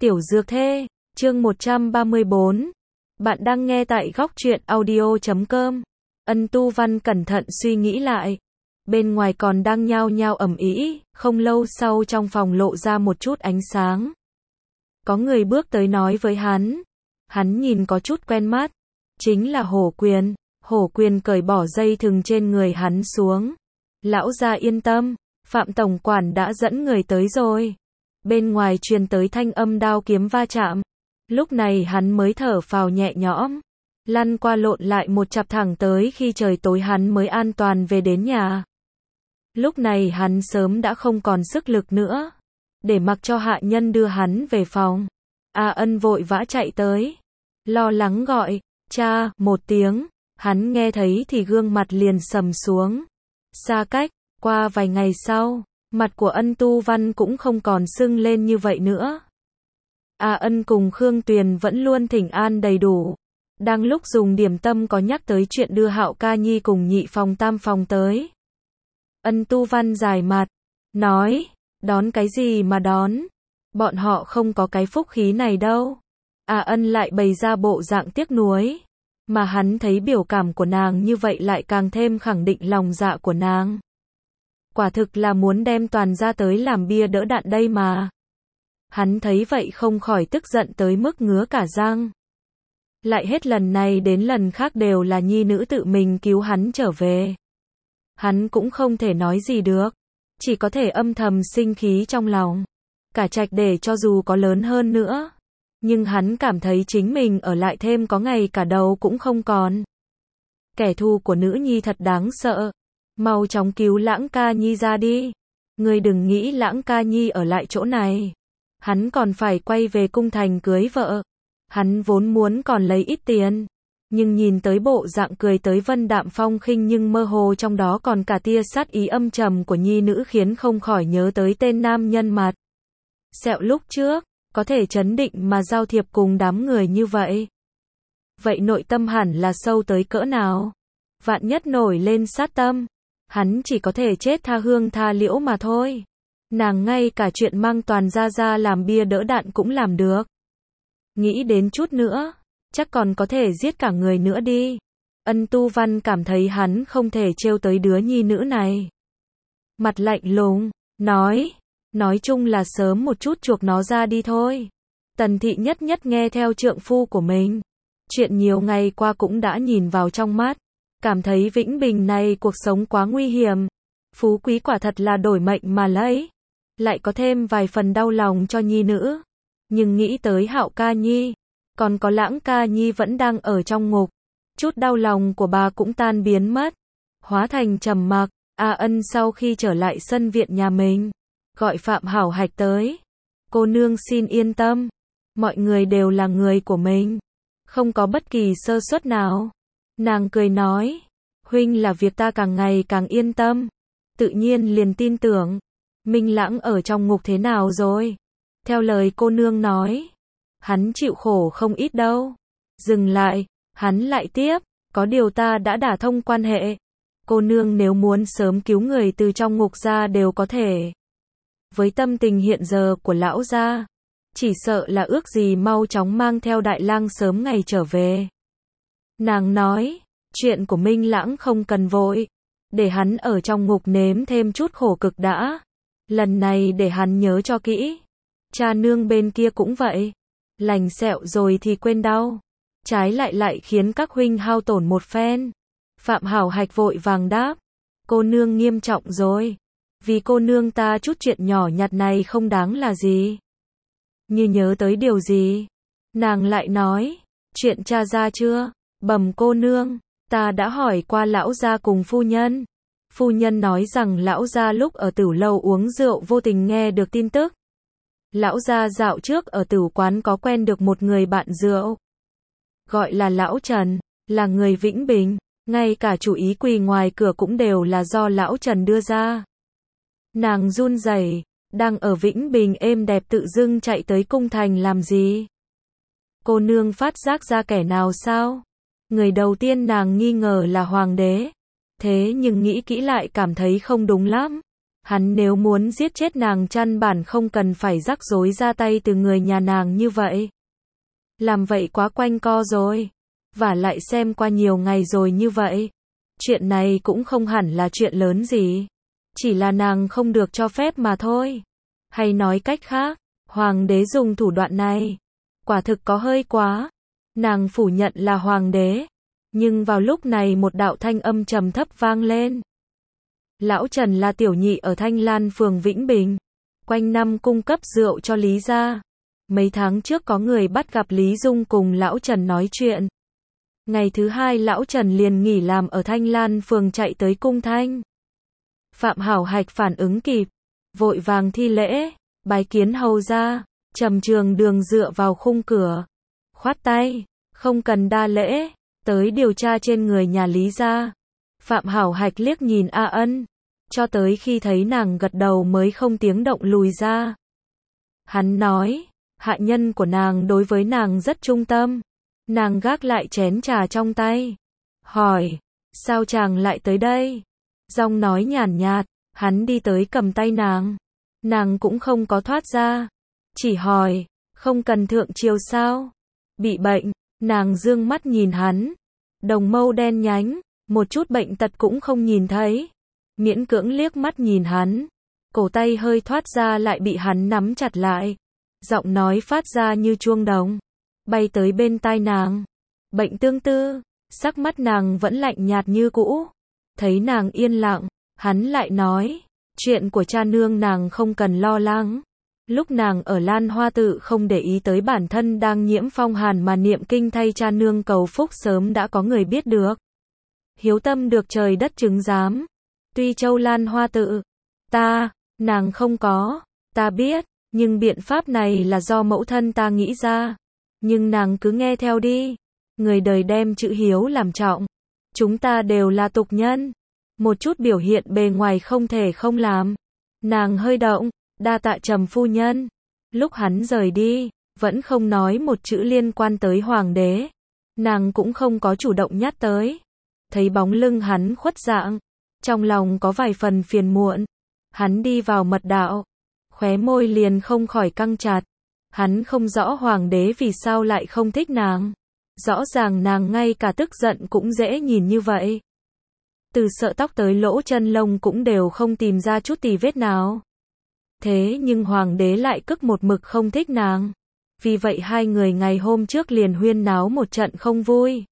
Tiểu Dược Thê, chương 134. Bạn đang nghe tại góc truyện audio.com. Ân Tu Văn cẩn thận suy nghĩ lại. Bên ngoài còn đang nhao nhao ầm ĩ, không lâu sau trong phòng lộ ra một chút ánh sáng. Có người bước tới nói với hắn. Hắn nhìn có chút quen mắt. Chính là Hổ Quyền. Hổ Quyền cởi bỏ dây thừng trên người hắn xuống. Lão gia yên tâm, Phạm tổng quản đã dẫn người tới rồi. Bên ngoài truyền tới thanh âm đao kiếm va chạm. Lúc này hắn mới thở phào nhẹ nhõm. Lăn qua lộn lại một chặp thẳng tới khi trời tối hắn mới an toàn về đến nhà. Lúc này hắn sớm đã không còn sức lực nữa. Để mặc cho hạ nhân đưa hắn về phòng. A Ân vội vã chạy tới. Lo lắng gọi, cha, một tiếng. Hắn nghe thấy thì gương mặt liền sầm xuống. Xa cách, qua vài ngày sau. Mặt của Ân Tu Văn cũng không còn sưng lên như vậy nữa. A Ân cùng Khương Tuyền vẫn luôn thỉnh an đầy đủ. Đang lúc dùng điểm tâm có nhắc tới chuyện đưa Hạo Ca Nhi cùng nhị phòng tam phòng tới. Ân Tu Văn dài mặt, nói, đón cái gì mà đón, bọn họ không có cái phúc khí này đâu. A Ân lại bày ra bộ dạng tiếc nuối, mà hắn thấy biểu cảm của nàng như vậy lại càng thêm khẳng định lòng dạ của nàng. Quả thực là muốn đem toàn gia tới làm bia đỡ đạn đây mà. Hắn thấy vậy không khỏi tức giận tới mức ngứa cả răng. Lại hết lần này đến lần khác đều là nhi nữ tự mình cứu hắn trở về. Hắn cũng không thể nói gì được, chỉ có thể âm thầm sinh khí trong lòng. Cả trạch để cho dù có lớn hơn nữa, nhưng hắn cảm thấy chính mình ở lại thêm có ngày cả đầu cũng không còn. Kẻ thù của nữ nhi thật đáng sợ. Mau chóng cứu Lãng Ca Nhi ra đi. Ngươi đừng nghĩ Lãng Ca Nhi ở lại chỗ này. Hắn còn phải quay về cung thành cưới vợ. Hắn vốn muốn còn lấy ít tiền. Nhưng nhìn tới bộ dạng cười tới vân đạm phong khinh nhưng mơ hồ trong đó còn cả tia sát ý âm trầm của nhi nữ khiến không khỏi nhớ tới tên nam nhân mặt sẹo lúc trước. Có thể trấn định mà giao thiệp cùng đám người như vậy. Vậy nội tâm hẳn là sâu tới cỡ nào? Vạn nhất nổi lên sát tâm. Hắn chỉ có thể chết tha hương tha liễu mà thôi. Nàng ngay cả chuyện mang toàn gia ra làm bia đỡ đạn cũng làm được. Nghĩ đến chút nữa, chắc còn có thể giết cả người nữa đi. Ân Tu Văn cảm thấy hắn không thể trêu tới đứa nhi nữ này. Mặt lạnh lùng, nói chung là sớm một chút chuộc nó ra đi thôi. Tần thị nhất nhất nghe theo trượng phu của mình. Chuyện nhiều ngày qua cũng đã nhìn vào trong mắt. Cảm thấy Vĩnh Bình này cuộc sống quá nguy hiểm. Phú quý quả thật là đổi mệnh mà lấy. Lại có thêm vài phần đau lòng cho nhi nữ. Nhưng nghĩ tới Hạo Ca Nhi, còn có Lãng Ca Nhi vẫn đang ở trong ngục. Chút đau lòng của bà cũng tan biến mất. Hóa thành trầm mặc. A Ân sau khi trở lại sân viện nhà mình, gọi Phạm Hảo Hạch tới. Cô nương xin yên tâm. Mọi người đều là người của mình. Không có bất kỳ sơ suất nào. Nàng cười nói, huynh là việc ta càng ngày càng yên tâm. Tự nhiên liền tin tưởng. Minh Lãng ở trong ngục thế nào rồi? Theo lời cô nương nói, hắn chịu khổ không ít đâu. Dừng lại, hắn lại tiếp, có điều ta đã đả thông quan hệ. Cô nương nếu muốn sớm cứu người từ trong ngục ra đều có thể. Với tâm tình hiện giờ của lão gia, chỉ sợ là ước gì mau chóng mang theo Đại Lang sớm ngày trở về. Nàng nói, chuyện của Minh Lãng không cần vội, để hắn ở trong ngục nếm thêm chút khổ cực đã. Lần này để hắn nhớ cho kỹ. Cha nương bên kia cũng vậy. Lành sẹo rồi thì quên đau. Trái lại khiến các huynh hao tổn một phen. Phạm Hảo Hạch vội vàng đáp. Cô nương nghiêm trọng rồi. Vì cô nương ta chút chuyện nhỏ nhặt này không đáng là gì. Như nhớ tới điều gì. Nàng lại nói. Chuyện cha ra chưa? Bẩm cô nương. Ta đã hỏi qua lão gia cùng phu nhân. Phu nhân nói rằng lão gia lúc ở tửu lâu uống rượu vô tình nghe được tin tức. Lão gia dạo trước ở tửu quán có quen được một người bạn rượu. Gọi là lão Trần, là người Vĩnh Bình. Ngay cả chủ ý quỳ ngoài cửa cũng đều là do lão Trần đưa ra. Nàng run rẩy, đang ở Vĩnh Bình êm đẹp tự dưng chạy tới cung thành làm gì? Cô nương phát giác ra kẻ nào sao? Người đầu tiên nàng nghi ngờ là hoàng đế. Thế nhưng nghĩ kỹ lại cảm thấy không đúng lắm. Hắn nếu muốn giết chết nàng căn bản không cần phải rắc rối ra tay từ người nhà nàng như vậy. Làm vậy quá quanh co rồi. Và lại xem qua nhiều ngày rồi như vậy. Chuyện này cũng không hẳn là chuyện lớn gì. Chỉ là nàng không được cho phép mà thôi. Hay nói cách khác, hoàng đế dùng thủ đoạn này. Quả thực có hơi quá. Nàng phủ nhận là hoàng đế. Nhưng vào lúc này một đạo thanh âm trầm thấp vang lên. Lão Trần là tiểu nhị ở Thanh Lan phường Vĩnh Bình. Quanh năm cung cấp rượu cho Lý gia. Mấy tháng trước có người bắt gặp Lý Dung cùng Lão Trần nói chuyện. Ngày thứ hai Lão Trần liền nghỉ làm ở Thanh Lan phường chạy tới cung Thanh. Phạm Hảo Hạch phản ứng kịp. Vội vàng thi lễ. Bái kiến hầu gia. Trầm Trường Đường dựa vào khung cửa. Khoát tay. Không cần đa lễ. Tới điều tra trên người nhà Lý gia. Phạm Hảo Hạch liếc nhìn A Ân. Cho tới khi thấy nàng gật đầu mới không tiếng động lùi ra. Hắn nói. Hạ nhân của nàng đối với nàng rất trung tâm. Nàng gác lại chén trà trong tay. Hỏi. Sao chàng lại tới đây? Giọng nói nhàn nhạt. Hắn đi tới cầm tay nàng. Nàng cũng không có thoát ra. Chỉ hỏi. Không cần thượng triều sao? Bị bệnh. Nàng dương mắt nhìn hắn. Đồng mâu đen nhánh. Một chút bệnh tật cũng không nhìn thấy. Miễn cưỡng liếc mắt nhìn hắn. Cổ tay hơi thoát ra lại bị hắn nắm chặt lại. Giọng nói phát ra như chuông đồng. Bay tới bên tai nàng. Bệnh tương tư. Sắc mắt nàng vẫn lạnh nhạt như cũ. Thấy nàng yên lặng. Hắn lại nói. Chuyện của cha nương nàng không cần lo lắng. Lúc nàng ở Lan Hoa Tự không để ý tới bản thân đang nhiễm phong hàn mà niệm kinh thay cha nương cầu phúc sớm đã có người biết được. Hiếu tâm được trời đất chứng giám. Tuy châu Lan Hoa Tự. Nàng không có. Ta biết. Nhưng biện pháp này là do mẫu thân ta nghĩ ra. Nhưng nàng cứ nghe theo đi. Người đời đem chữ hiếu làm trọng. Chúng ta đều là tục nhân. Một chút biểu hiện bề ngoài không thể không làm. Nàng hơi động. Đa tạ Trầm phu nhân. Lúc hắn rời đi, vẫn không nói một chữ liên quan tới hoàng đế. Nàng cũng không có chủ động nhắc tới. Thấy bóng lưng hắn khuất dạng. Trong lòng có vài phần phiền muộn. Hắn đi vào mật đạo. Khóe môi liền không khỏi căng chặt. Hắn không rõ hoàng đế vì sao lại không thích nàng. Rõ ràng nàng ngay cả tức giận cũng dễ nhìn như vậy. Từ sợ tóc tới lỗ chân lông cũng đều không tìm ra chút tì vết nào. Thế nhưng hoàng đế lại cực một mực không thích nàng. Vì vậy hai người ngày hôm trước liền huyên náo một trận không vui.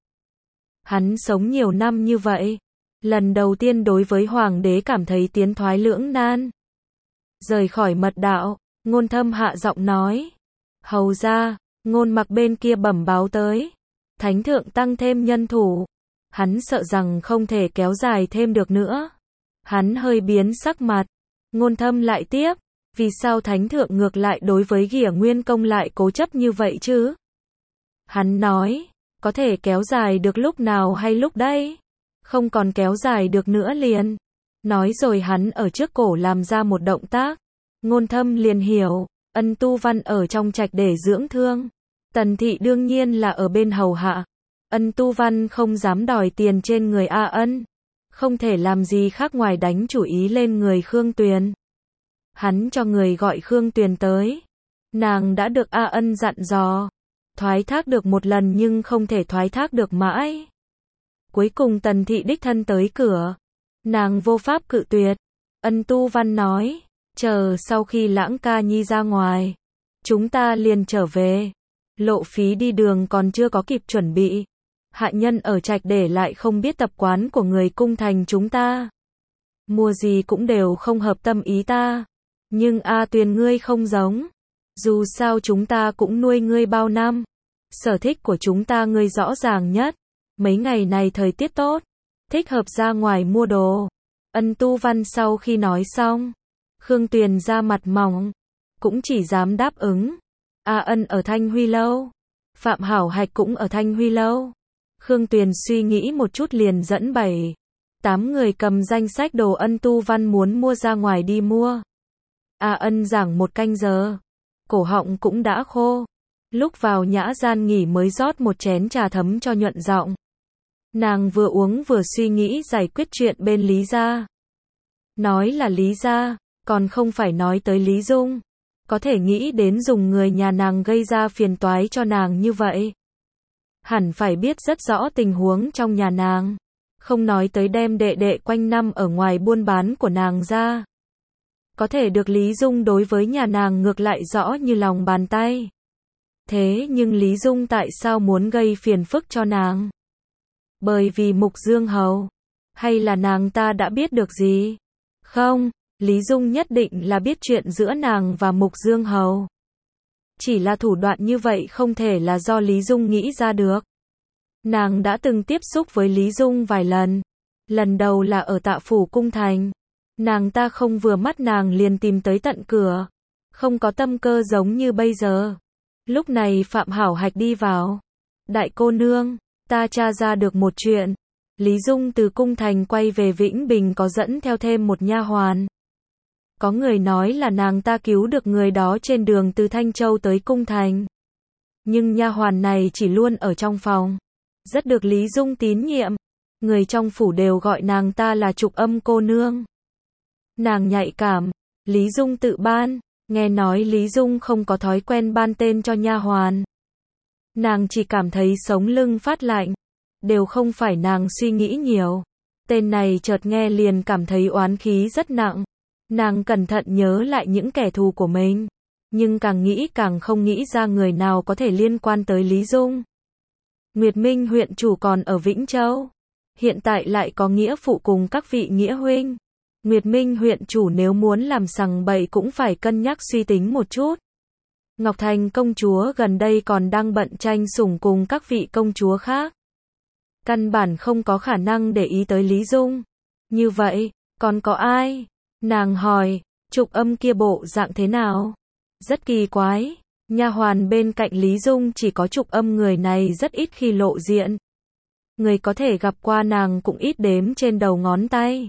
Hắn sống nhiều năm như vậy. Lần đầu tiên đối với hoàng đế cảm thấy tiến thoái lưỡng nan. Rời khỏi mật đạo, Ngôn Thâm hạ giọng nói. Hầu ra, Ngôn Mặc bên kia bẩm báo tới. Thánh thượng tăng thêm nhân thủ. Hắn sợ rằng không thể kéo dài thêm được nữa. Hắn hơi biến sắc mặt. Ngôn Thâm lại tiếp. Vì sao thánh thượng ngược lại đối với Ghỉa Nguyên Công lại cố chấp như vậy chứ? Hắn nói. Có thể kéo dài được lúc nào hay lúc đây? Không còn kéo dài được nữa liền. Nói rồi hắn ở trước cổ làm ra một động tác. Ngôn Thâm liền hiểu. Ân Tu Văn ở trong trạch để dưỡng thương. Tần Thị đương nhiên là ở bên hầu hạ. Ân Tu Văn không dám đòi tiền trên người A Ân. Không thể làm gì khác ngoài đánh chủ ý lên người Khương Tuyền. Hắn cho người gọi Khương Tuyền tới. Nàng đã được A Ân dặn dò. Thoái thác được một lần nhưng không thể thoái thác được mãi. Cuối cùng Tần Thị đích thân tới cửa. Nàng vô pháp cự tuyệt. Ân Tu Văn nói. Chờ sau khi Lãng Ca Nhi ra ngoài. Chúng ta liền trở về. Lộ phí đi đường còn chưa có kịp chuẩn bị. Hạ nhân ở trạch để lại không biết tập quán của người cung thành chúng ta. Mua gì cũng đều không hợp tâm ý ta. Nhưng A Tuyền ngươi không giống. Dù sao chúng ta cũng nuôi ngươi bao năm. Sở thích của chúng ta ngươi rõ ràng nhất. Mấy ngày này thời tiết tốt. Thích hợp ra ngoài mua đồ. Ân Tu Văn sau khi nói xong. Khương Tuyền ra mặt mỏng. Cũng chỉ dám đáp ứng. A Ân ở Thanh Huy Lâu. Phạm Hảo Hạch cũng ở Thanh Huy Lâu. Khương Tuyền suy nghĩ một chút liền dẫn 7-8 người cầm danh sách đồ Ân Tu Văn muốn mua ra ngoài đi mua. A Ân giảng một canh giờ. Cổ họng cũng đã khô. Lúc vào nhã gian nghỉ mới rót một chén trà thấm cho nhuận giọng. Nàng vừa uống vừa suy nghĩ giải quyết chuyện bên Lý gia. Nói là Lý gia, Còn không phải nói tới Lý Dung. Có thể nghĩ đến dùng người nhà nàng gây ra phiền toái cho nàng như vậy. Hẳn phải biết rất rõ tình huống trong nhà nàng. Không nói tới đem đệ đệ quanh năm ở ngoài buôn bán của nàng ra. Có thể được Lý Dung đối với nhà nàng ngược lại rõ như lòng bàn tay. Thế nhưng Lý Dung tại sao muốn gây phiền phức cho nàng? Bởi vì Mục Dương Hầu? Hay là nàng ta đã biết được gì? Không, Lý Dung nhất định là biết chuyện giữa nàng và Mục Dương Hầu. Chỉ là thủ đoạn như vậy không thể là do Lý Dung nghĩ ra được. Nàng đã từng tiếp xúc với Lý Dung vài lần. Lần đầu là ở Tạ Phủ Cung Thành. Nàng ta không vừa mắt nàng liền tìm tới tận cửa. Không có tâm cơ giống như bây giờ. Lúc này Phạm Hảo Hạch đi vào. Đại cô nương, ta tra ra được một chuyện. Lý Dung từ Cung Thành quay về Vĩnh Bình có dẫn theo thêm một nha hoàn. Có người nói là nàng ta cứu được người đó trên đường từ Thanh Châu tới Cung Thành. Nhưng nha hoàn này chỉ luôn ở trong phòng. Rất được Lý Dung tín nhiệm. Người trong phủ đều gọi nàng ta là Trục Âm cô nương. Nàng nhạy cảm. Lý Dung tự ban. Nghe nói Lý Dung không có thói quen ban tên cho nha hoàn. Nàng chỉ cảm thấy sống lưng phát lạnh. Đều không phải nàng suy nghĩ nhiều. Tên này chợt nghe liền cảm thấy oán khí rất nặng. Nàng cẩn thận nhớ lại những kẻ thù của mình. Nhưng càng nghĩ càng không nghĩ ra người nào có thể liên quan tới Lý Dung. Nguyệt Minh huyện chủ còn ở Vĩnh Châu. Hiện tại lại có nghĩa phụ cùng các vị nghĩa huynh. Nguyệt Minh huyện chủ nếu muốn làm sằng bậy cũng phải cân nhắc suy tính một chút. Ngọc Thành công chúa gần đây còn đang bận tranh sủng cùng các vị công chúa khác. Căn bản không có khả năng để ý tới Lý Dung. Như vậy, còn có ai? Nàng hỏi, Trục Âm kia bộ dạng thế nào? Rất kỳ quái. Nha hoàn bên cạnh Lý Dung chỉ có Trục Âm người này rất ít khi lộ diện. Người có thể gặp qua nàng cũng ít đếm trên đầu ngón tay.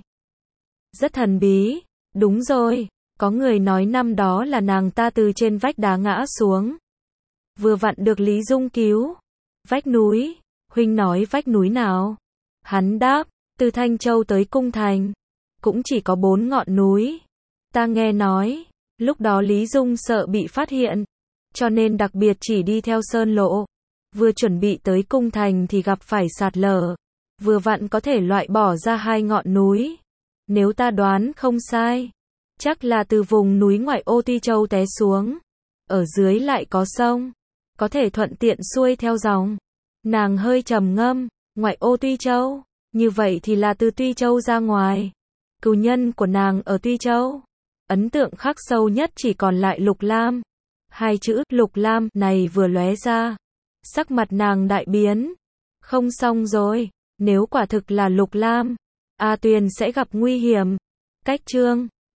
Rất thần bí. Đúng rồi, có người nói năm đó là nàng ta từ trên vách đá ngã xuống. Vừa vặn được Lý Dung cứu. Vách núi, huynh nói vách núi nào? Hắn đáp, từ Thanh Châu tới Cung Thành. Cũng chỉ có 4 ngọn núi. Ta nghe nói, lúc đó Lý Dung sợ bị phát hiện. Cho nên đặc biệt chỉ đi theo sơn lộ. Vừa chuẩn bị tới Cung Thành thì gặp phải sạt lở. Vừa vặn có thể loại bỏ ra 2 ngọn núi. Nếu ta đoán không sai, chắc là từ vùng núi ngoại ô Tuy Châu té xuống. Ở dưới lại có sông. Có thể thuận tiện xuôi theo dòng. Nàng hơi trầm ngâm, ngoại ô Tuy Châu. Như vậy thì là từ Tuy Châu ra ngoài. Cừu nhân của nàng ở Tuy Châu. Ấn tượng khắc sâu nhất chỉ còn lại Lục Lam. 2 chữ Lục Lam này vừa lóe ra. Sắc mặt nàng đại biến. Không xong rồi, nếu quả thực là Lục Lam, A Tuyền sẽ gặp nguy hiểm. Cách chương